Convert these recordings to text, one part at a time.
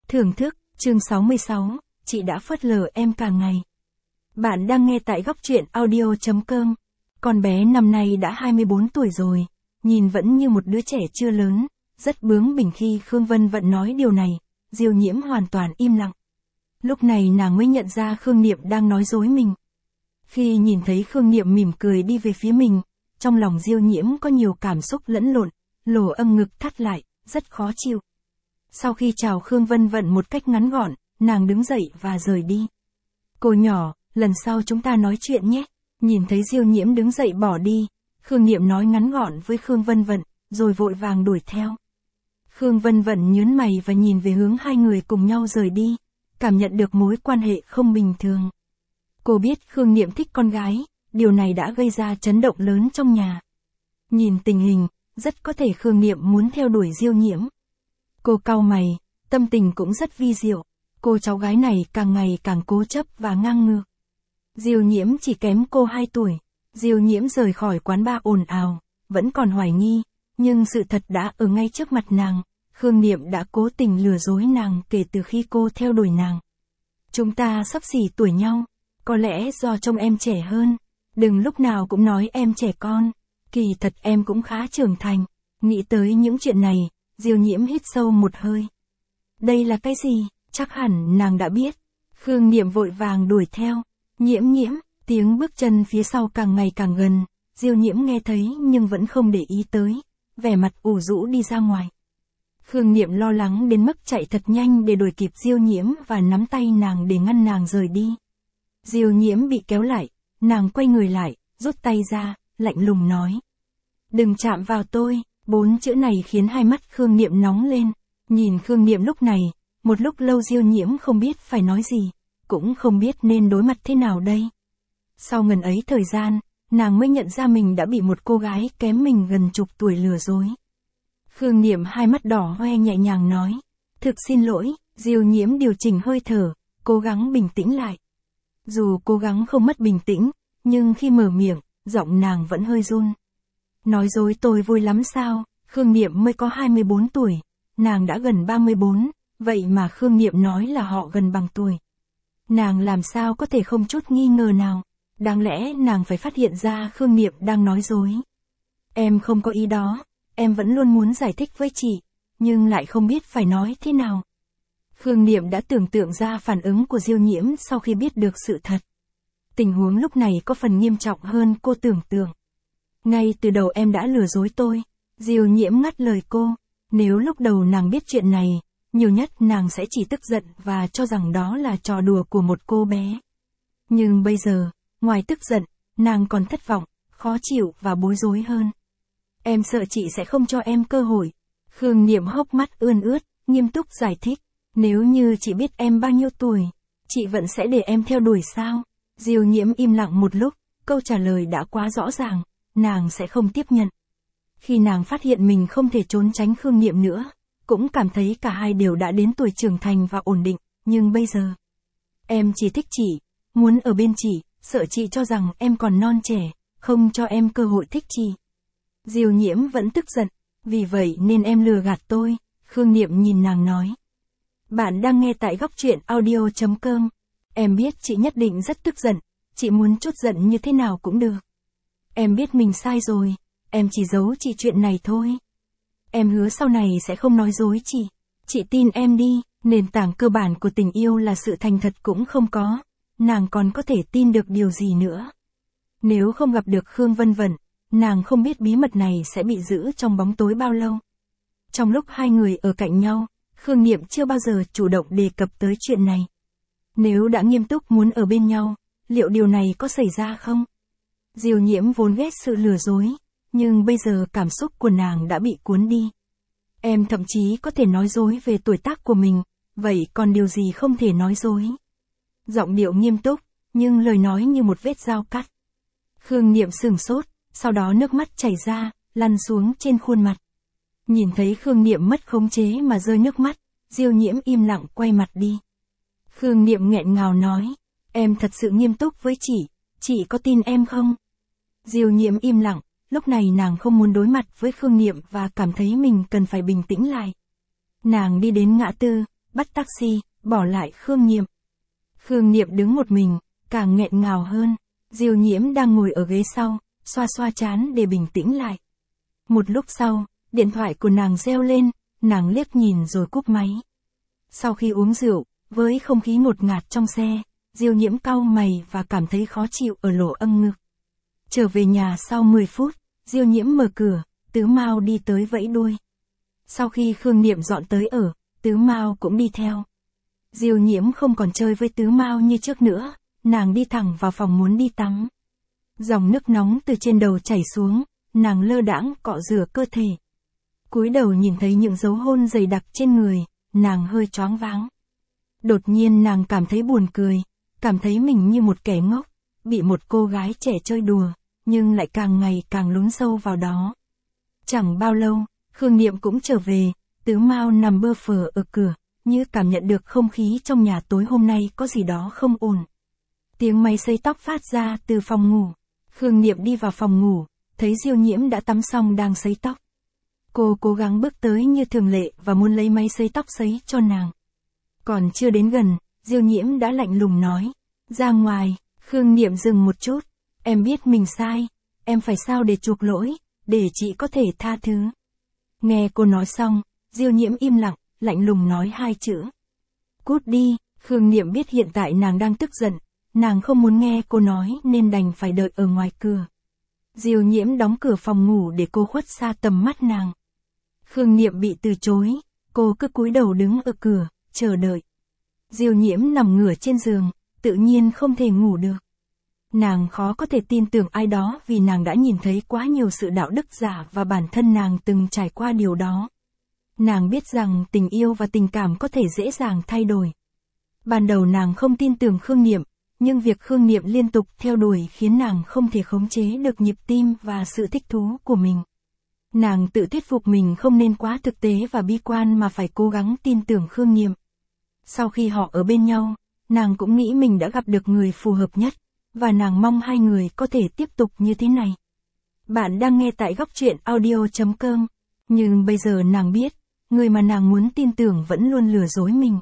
Thưởng thức, chương 66, chị đã phớt lờ em cả ngày. Bạn đang nghe tại góc truyện audio.com. Con bé năm nay đã 24 tuổi rồi, nhìn vẫn như một đứa trẻ chưa lớn, rất bướng bỉnh. Khi Khương Vân Vận nói điều này, Diêu Nhiễm hoàn toàn im lặng. Lúc này nàng mới nhận ra Khương Niệm đang nói dối mình. Khi nhìn thấy Khương Niệm mỉm cười đi về phía mình, trong lòng Diêu Nhiễm có nhiều cảm xúc lẫn lộn, lỗ âng ngực thắt lại, rất khó chịu. Sau khi chào Khương Vân Vận một cách ngắn gọn, nàng đứng dậy và rời đi. Cô nhỏ, lần sau chúng ta nói chuyện nhé. Nhìn thấy Diêu Nhiễm đứng dậy bỏ đi, Khương Niệm nói ngắn gọn với Khương Vân Vận, rồi vội vàng đuổi theo. Khương Vân Vận nhướng mày và nhìn về hướng hai người cùng nhau rời đi, cảm nhận được mối quan hệ không bình thường. Cô biết Khương Niệm thích con gái, điều này đã gây ra chấn động lớn trong nhà. Nhìn tình hình, rất có thể Khương Niệm muốn theo đuổi Diêu Nhiễm. Cô cau mày, tâm tình cũng rất vi diệu, cô cháu gái này càng ngày càng cố chấp và ngang ngược. Diêu Nhiễm chỉ kém cô 2 tuổi, Diêu Nhiễm rời khỏi quán bar ồn ào, vẫn còn hoài nghi, nhưng sự thật đã ở ngay trước mặt nàng, Khương Niệm đã cố tình lừa dối nàng kể từ khi cô theo đuổi nàng. Chúng ta xấp xỉ tuổi nhau, có lẽ do trông em trẻ hơn, đừng lúc nào cũng nói em trẻ con, kỳ thật em cũng khá trưởng thành. Nghĩ tới những chuyện này, Diêu Nhiễm hít sâu một hơi. Đây là cái gì? Chắc hẳn nàng đã biết. Khương Niệm vội vàng đuổi theo. Nhiễm Nhiễm, tiếng bước chân phía sau càng ngày càng gần, Diêu Nhiễm nghe thấy nhưng vẫn không để ý tới, vẻ mặt ủ rũ đi ra ngoài. Khương Niệm lo lắng đến mức chạy thật nhanh để đuổi kịp Diêu Nhiễm và nắm tay nàng để ngăn nàng rời đi. Diêu Nhiễm bị kéo lại, nàng quay người lại, rút tay ra, lạnh lùng nói. Đừng chạm vào tôi. 4 chữ này khiến hai mắt Khương Niệm nóng lên. Nhìn Khương Niệm lúc này, một lúc lâu Diêu Nhiễm không biết phải nói gì, cũng không biết nên đối mặt thế nào đây. Sau ngần ấy thời gian, nàng mới nhận ra mình đã bị một cô gái kém mình gần chục tuổi lừa dối. Khương Niệm hai mắt đỏ hoe nhẹ nhàng nói. Thực xin lỗi. Diêu Nhiễm điều chỉnh hơi thở, cố gắng bình tĩnh lại. Dù cố gắng không mất bình tĩnh, nhưng khi mở miệng, giọng nàng vẫn hơi run. Nói dối tôi vui lắm sao? Khương Niệm mới có 24 tuổi, nàng đã gần 34, vậy mà Khương Niệm nói là họ gần bằng tuổi. Nàng làm sao có thể không chút nghi ngờ nào? Đáng lẽ nàng phải phát hiện ra Khương Niệm đang nói dối. Em không có ý đó, em vẫn luôn muốn giải thích với chị, nhưng lại không biết phải nói thế nào. Khương Niệm đã tưởng tượng ra phản ứng của Diêu Nhiễm sau khi biết được sự thật. Tình huống lúc này có phần nghiêm trọng hơn cô tưởng tượng. Ngay từ đầu em đã lừa dối tôi. Diêu Nhiễm ngắt lời cô. Nếu lúc đầu nàng biết chuyện này, nhiều nhất nàng sẽ chỉ tức giận và cho rằng đó là trò đùa của một cô bé. Nhưng bây giờ, ngoài tức giận, nàng còn thất vọng, khó chịu và bối rối hơn. Em sợ chị sẽ không cho em cơ hội. Khương Niệm hốc mắt ươn ướt, nghiêm túc giải thích. Nếu như chị biết em bao nhiêu tuổi, chị vẫn sẽ để em theo đuổi sao? Diêu Nhiễm im lặng một lúc, câu trả lời đã quá rõ ràng. Nàng sẽ không tiếp nhận. Khi nàng phát hiện mình không thể trốn tránh Khương Niệm nữa, cũng cảm thấy cả hai đều đã đến tuổi trưởng thành và ổn định, nhưng bây giờ, em chỉ thích chị, muốn ở bên chị, sợ chị cho rằng em còn non trẻ, không cho em cơ hội thích chị. Diêu Nhiễm vẫn tức giận, vì vậy nên em lừa gạt tôi. Khương Niệm nhìn nàng nói. Bạn đang nghe tại góc truyện audio.com. Em biết chị nhất định rất tức giận, chị muốn trút giận như thế nào cũng được. Em biết mình sai rồi, em chỉ giấu chị chuyện này thôi. Em hứa sau này sẽ không nói dối chị. Chị tin em đi, nền tảng cơ bản của tình yêu là sự thành thật cũng không có. Nàng còn có thể tin được điều gì nữa. Nếu không gặp được Khương Vân Vận, nàng không biết bí mật này sẽ bị giữ trong bóng tối bao lâu. Trong lúc hai người ở cạnh nhau, Khương Niệm chưa bao giờ chủ động đề cập tới chuyện này. Nếu đã nghiêm túc muốn ở bên nhau, liệu điều này có xảy ra không? Diêu Nhiễm vốn ghét sự lừa dối, nhưng bây giờ cảm xúc của nàng đã bị cuốn đi. Em thậm chí có thể nói dối về tuổi tác của mình, vậy còn điều gì không thể nói dối? Giọng điệu nghiêm túc, nhưng lời nói như một vết dao cắt. Khương Niệm sửng sốt, sau đó nước mắt chảy ra, lăn xuống trên khuôn mặt. Nhìn thấy Khương Niệm mất khống chế mà rơi nước mắt, Diêu Nhiễm im lặng quay mặt đi. Khương Niệm nghẹn ngào nói, em thật sự nghiêm túc với chị có tin em không? Diêu Nhiễm im lặng, lúc này nàng không muốn đối mặt với Khương Niệm và cảm thấy mình cần phải bình tĩnh lại. Nàng đi đến ngã tư, bắt taxi, bỏ lại Khương Niệm. Khương Niệm đứng một mình, càng nghẹn ngào hơn. Diêu Nhiễm đang ngồi ở ghế sau, xoa xoa trán để bình tĩnh lại. Một lúc sau, điện thoại của nàng reo lên, nàng liếc nhìn rồi cúp máy. Sau khi uống rượu, với không khí ngột ngạt trong xe, Diêu Nhiễm cau mày và cảm thấy khó chịu ở lỗ âm ngực. Trở về nhà sau 10 phút, Diêu Nhiễm mở cửa, Tứ Mao đi tới vẫy đuôi. Sau khi Khương Niệm dọn tới ở, Tứ Mao cũng đi theo. Diêu Nhiễm không còn chơi với Tứ Mao như trước nữa, nàng đi thẳng vào phòng muốn đi tắm. Dòng nước nóng từ trên đầu chảy xuống, nàng lơ đãng cọ rửa cơ thể. Cúi đầu nhìn thấy những dấu hôn dày đặc trên người, nàng hơi choáng váng. Đột nhiên nàng cảm thấy buồn cười, cảm thấy mình như một kẻ ngốc, bị một cô gái trẻ chơi đùa, nhưng lại càng ngày càng lún sâu vào đó. Chẳng bao lâu, Khương Niệm cũng trở về, Tứ Mao nằm bơ phờ ở cửa, như cảm nhận được không khí trong nhà tối hôm nay có gì đó không ổn. Tiếng máy sấy tóc phát ra từ phòng ngủ. Khương Niệm đi vào phòng ngủ, thấy Diêu Nhiễm đã tắm xong đang sấy tóc. Cô cố gắng bước tới như thường lệ và muốn lấy máy sấy tóc sấy cho nàng. Còn chưa đến gần, Diêu Nhiễm đã lạnh lùng nói, ra ngoài. Khương Niệm dừng một chút, em biết mình sai, em phải sao để chuộc lỗi, để chị có thể tha thứ. Nghe cô nói xong, Diêu Nhiễm im lặng, lạnh lùng nói 2 chữ. Cút đi. Khương Niệm biết hiện tại nàng đang tức giận, nàng không muốn nghe cô nói nên đành phải đợi ở ngoài cửa. Diêu Nhiễm đóng cửa phòng ngủ để cô khuất xa tầm mắt nàng. Khương Niệm bị từ chối, cô cứ cúi đầu đứng ở cửa, chờ đợi. Diêu Nhiễm nằm ngửa trên giường, tự nhiên không thể ngủ được. Nàng khó có thể tin tưởng ai đó vì nàng đã nhìn thấy quá nhiều sự đạo đức giả và bản thân nàng từng trải qua điều đó. Nàng biết rằng tình yêu và tình cảm có thể dễ dàng thay đổi. Ban đầu nàng không tin tưởng Khương Niệm, nhưng việc Khương Niệm liên tục theo đuổi khiến nàng không thể khống chế được nhịp tim và sự thích thú của mình. Nàng tự thuyết phục mình không nên quá thực tế và bi quan mà phải cố gắng tin tưởng Khương Niệm. Sau khi họ ở bên nhau, nàng cũng nghĩ mình đã gặp được người phù hợp nhất, và nàng mong hai người có thể tiếp tục như thế này. Bạn đang nghe tại Góc Truyện Audio.com, nhưng bây giờ nàng biết, người mà nàng muốn tin tưởng vẫn luôn lừa dối mình.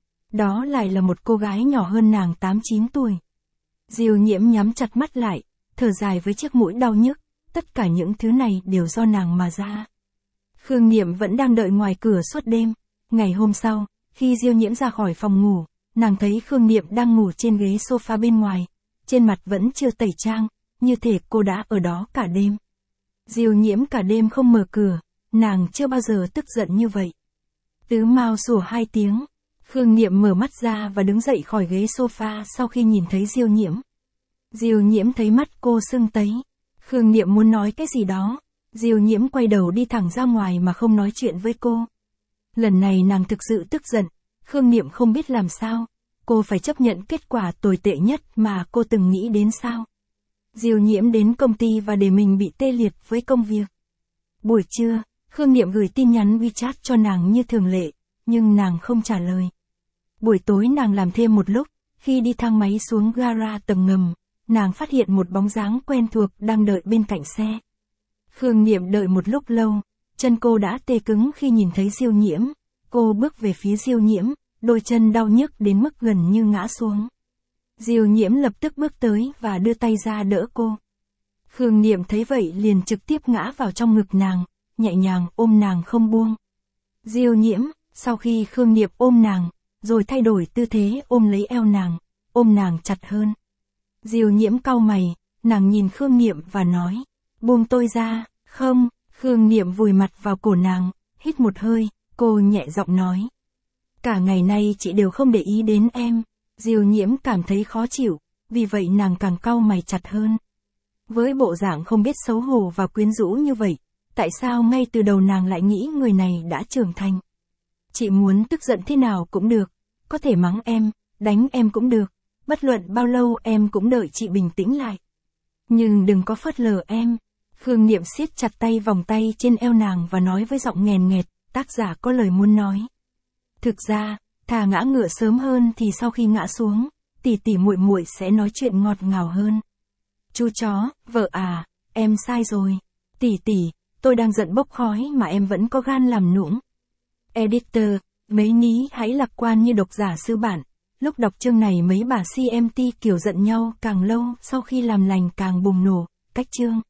Đó lại là một cô gái nhỏ hơn nàng 8-9 tuổi. Diêu Nhiễm nhắm chặt mắt lại, thở dài với chiếc mũi đau nhức, tất cả những thứ này đều do nàng mà ra. Khương Niệm vẫn đang đợi ngoài cửa suốt đêm. Ngày hôm sau, khi Diêu Nhiễm ra khỏi phòng ngủ, nàng thấy Khương Niệm đang ngủ trên ghế sofa bên ngoài, trên mặt vẫn chưa tẩy trang, như thể cô đã ở đó cả đêm. Diêu Nhiễm cả đêm không mở cửa, nàng chưa bao giờ tức giận như vậy. Tứ Mao sủa 2 tiếng. Khương Niệm mở mắt ra và đứng dậy khỏi ghế sofa sau khi nhìn thấy Diêu Nhiễm. Diêu Nhiễm thấy mắt cô sưng tấy. Khương Niệm muốn nói cái gì đó. Diêu Nhiễm quay đầu đi thẳng ra ngoài mà không nói chuyện với cô. Lần này nàng thực sự tức giận. Khương Niệm không biết làm sao. Cô phải chấp nhận kết quả tồi tệ nhất mà cô từng nghĩ đến sao. Diêu Nhiễm đến công ty và để mình bị tê liệt với công việc. Buổi trưa, Khương Niệm gửi tin nhắn WeChat cho nàng như thường lệ, nhưng nàng không trả lời. Buổi tối nàng làm thêm một lúc, khi đi thang máy xuống gara tầng ngầm, nàng phát hiện một bóng dáng quen thuộc đang đợi bên cạnh xe. Khương Niệm đợi một lúc lâu, chân cô đã tê cứng khi nhìn thấy Diêu Nhiễm. Cô bước về phía Diêu Nhiễm, đôi chân đau nhức đến mức gần như ngã xuống. Diêu Nhiễm lập tức bước tới và đưa tay ra đỡ cô. Khương Niệm thấy vậy liền trực tiếp ngã vào trong ngực nàng, nhẹ nhàng ôm nàng không buông. Diêu Nhiễm, sau khi Khương Niệm ôm nàng, rồi thay đổi tư thế ôm lấy eo nàng, ôm nàng chặt hơn. Diêu Nhiễm cau mày, nàng nhìn Khương Niệm và nói, buông tôi ra. Không. Khương Niệm vùi mặt vào cổ nàng, hít một hơi, cô nhẹ giọng nói. Cả ngày nay chị đều không để ý đến em. Diêu Nhiễm cảm thấy khó chịu, vì vậy nàng càng cau mày chặt hơn. Với bộ dạng không biết xấu hổ và quyến rũ như vậy, tại sao ngay từ đầu nàng lại nghĩ người này đã trưởng thành? Chị muốn tức giận thế nào cũng được, có thể mắng em, đánh em cũng được, bất luận bao lâu em cũng đợi chị bình tĩnh lại. Nhưng đừng có phớt lờ em. Khương Niệm siết chặt tay vòng tay trên eo nàng và nói với giọng nghèn nghẹt, tác giả có lời muốn nói. Thực ra, thà ngã ngựa sớm hơn thì sau khi ngã xuống, tỷ tỷ muội muội sẽ nói chuyện ngọt ngào hơn. Chú chó, vợ à, em sai rồi. Tỷ tỷ, tôi đang giận bốc khói mà em vẫn có gan làm nũng. Editor, Mấy ní hãy lạc quan như độc giả sư bản. Lúc đọc chương này mấy bà CMT kiểu giận nhau càng lâu sau khi làm lành càng bùng nổ. Cách chương.